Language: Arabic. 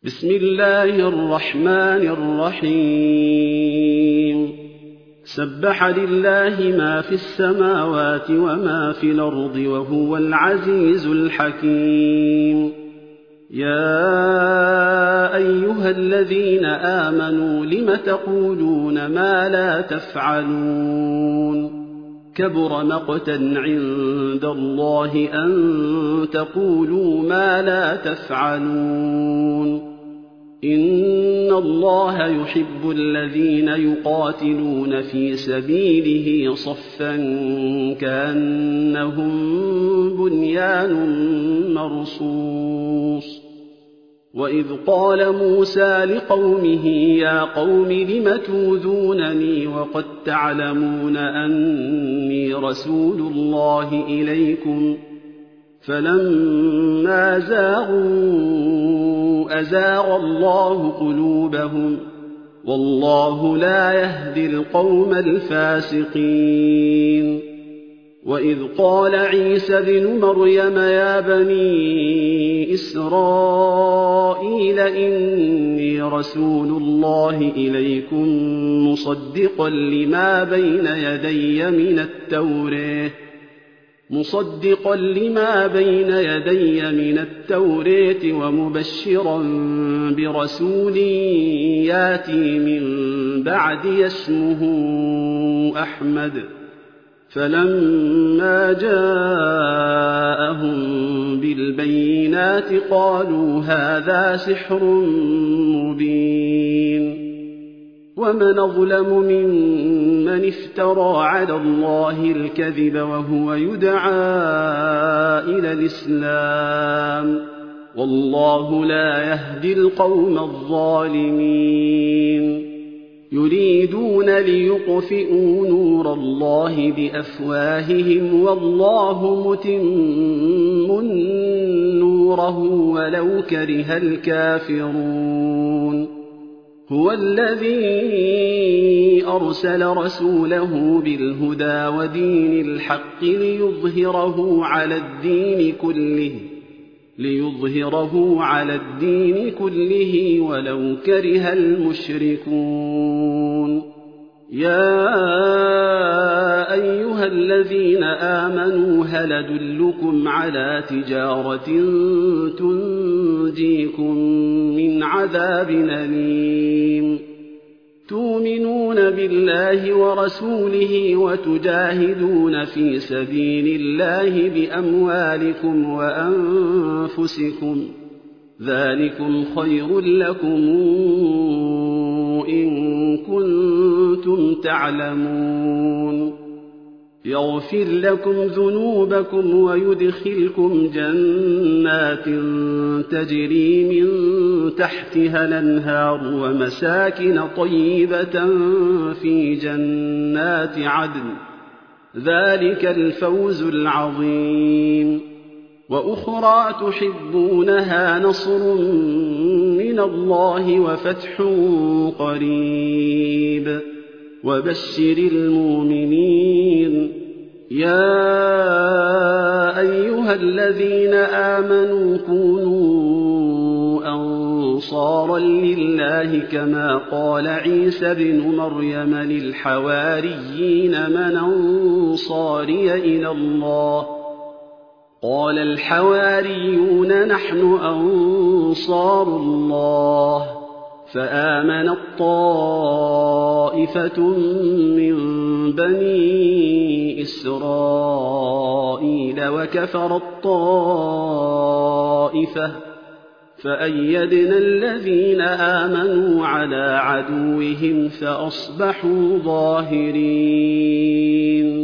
بسم الله الرحمن الرحيم سبح لله ما في السماوات وما في الأرض وهو العزيز الحكيم يا أيها الذين آمنوا لم تقولون ما لا تفعلون كبر مقتا عند الله أن تقولوا ما لا تفعلون إن الله يحب الذين يقاتلون في سبيله صفا كأنهم بنيان مرصوص وإذ قال موسى لقومه يا قوم لم توذونني وقد تعلمون أني رسول الله إليكم فلما زاغوا أزاغ الله قلوبهم والله لا يهدي القوم الفاسقين وإذ قال عيسى بن مريم يا بني إسرائيل إني رسول الله إليكم مصدقا لما بين يدي من التوراة ومبشرا برسول ياتي من بعدي اسمه أحمد فلما جاءهم بالبينات قالوا هذا سحر مبين ومن أظلم ممن افترى على الله الكذب وهو يدعى إلى الإسلام والله لا يهدي القوم الظالمين يريدون ليطفئوا نور الله بأفواههم والله متم نوره ولو كره الكافرون هو الذي أرسل رسوله بالهدى ودين الحق ليظهره على الدين كله ولو كره المشركون يا أيها الذين آمنوا هل أدلكم على تجارة تنجيكم من عذاب أليم تؤمنون بالله ورسوله وتجاهدون في سبيل الله بأموالكم وأنفسكم ذلكم خير لكم إن كنتم تعلمون يغفر لكم ذنوبكم ويدخلكم جنات تجري من تحتها الأنهار ومساكن طيبة في جنات عدن ذلك الفوز العظيم وأخرى تحبونها نصر من الله وفتح قريب وبشر المؤمنين يا أيها الذين آمنوا كونوا أنصارا لله كما قال عيسى بن مريم للحواريين من أنصاري إلى الله قال الحواريون نحن أنصار الله فآمنت طائفة من بني إسرائيل وكفرت طائفة فأيدنا الذين آمنوا على عدوهم فأصبحوا ظاهرين